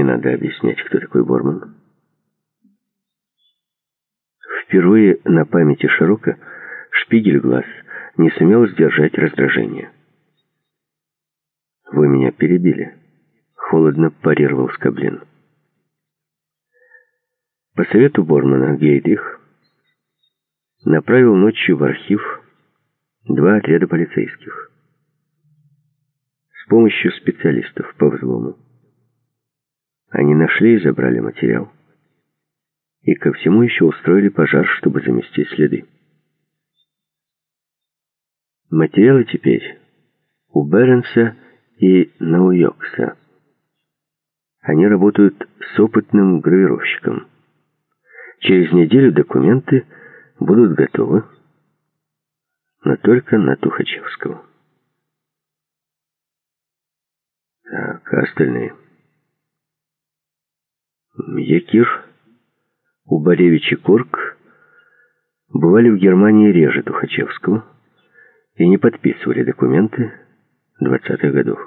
надо объяснять, кто такой Борман. Впервые на памяти Шарока Шпигель-Глаз не сумел сдержать раздражение. «Вы меня перебили», — холодно парировал Скоблин. По совету Бормана Гейдрих направил ночью в архив 2 отряда полицейских с помощью специалистов по взлому. Они нашли и забрали материал. И ко всему еще устроили пожар, чтобы замести следы. Материалы теперь у Беренса и Науйокса. Они работают с опытным гравировщиком. Через неделю документы будут готовы, но только на Тухачевского. Так, а остальные? Якир, Убаревич и Корк бывали в Германии реже Тухачевского и не подписывали документы 20-х годов.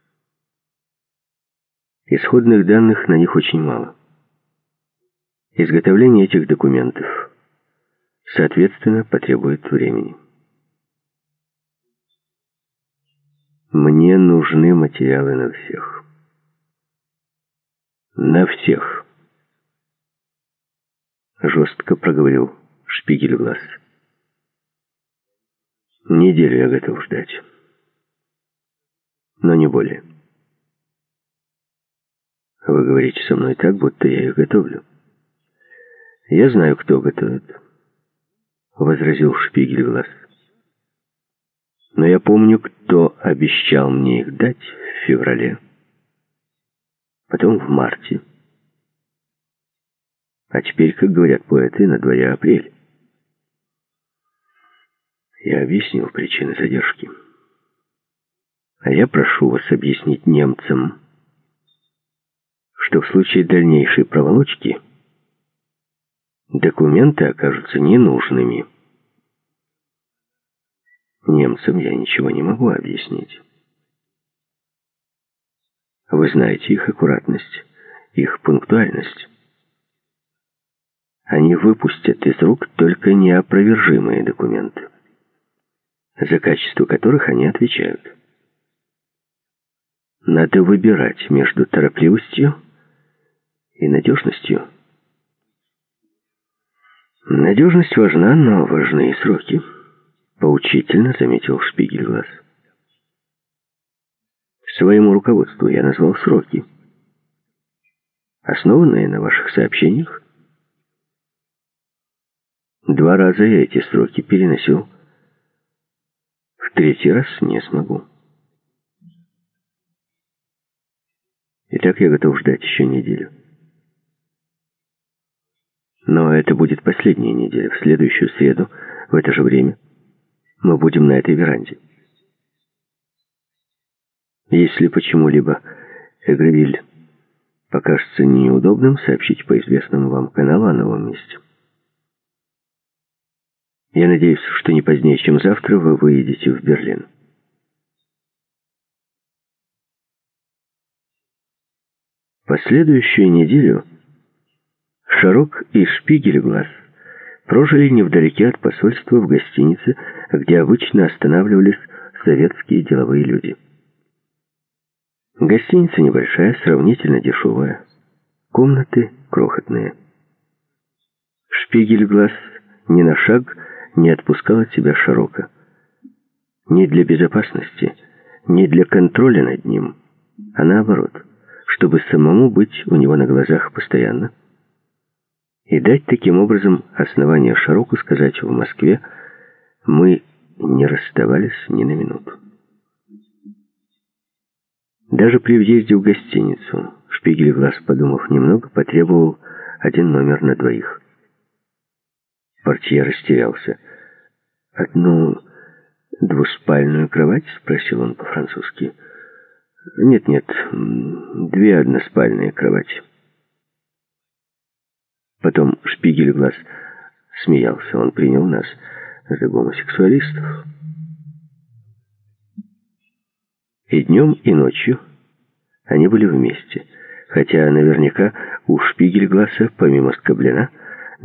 Исходных данных на них очень мало. Изготовление этих документов, соответственно, потребует времени. Мне нужны материалы на всех. На всех. Жестко проговорил Шпигель-Глаз. Неделю я готов ждать. Но не более. Вы говорите со мной так, будто я их готовлю. Я знаю, кто готовит, возразил Шпигель-Глаз. Но я помню, кто обещал мне их дать в феврале, потом в марте. А теперь, как говорят поэты, на дворе апрель. Я объяснил причины задержки. А я прошу вас объяснить немцам, что в случае дальнейшей проволочки документы окажутся ненужными. Немцам я ничего не могу объяснить. Вы знаете их аккуратность, их пунктуальность. Они выпустят из рук только неопровержимые документы, за качество которых они отвечают. Надо выбирать между торопливостью и надежностью. Надежность важна, но важны и сроки, поучительно заметил Шпигель-Глаз. Своему руководству я назвал сроки, основанные на ваших сообщениях. 2 раза я эти сроки переносил. В 3-й раз не смогу. Итак, я готов ждать еще неделю. Но это будет последняя неделя. В следующую среду, в это же время, мы будем на этой веранде. Если почему-либо Эгревиль покажется неудобным, сообщите по известному вам каналу о новом месте. Я надеюсь, что не позднее, чем завтра, вы выедете в Берлин. Последующую неделю Шарок и Шпигель-Глаз прожили невдалеке от посольства в гостинице, где обычно останавливались советские деловые люди. Гостиница небольшая, сравнительно дешевая. Комнаты крохотные. Шпигель-Глаз ни на шаг не отпускал от себя Шарока. Ни для безопасности, ни для контроля над ним, а наоборот, чтобы самому быть у него на глазах постоянно и дать таким образом основание Шароку сказать в Москве: мы не расставались ни на минуту. Даже при въезде в гостиницу Шпигель-Глаз, подумав немного, потребовал 1 номер на 2. Портье растерялся. «Одну двуспальную кровать?» — спросил он по-французски. «Нет, 2 односпальные кровати». Потом Шпигель-Глаз смеялся. Он принял нас за гомосексуалистов. И днем, и ночью они были вместе. хотя наверняка у Шпигельгласа, помимо Скоблина,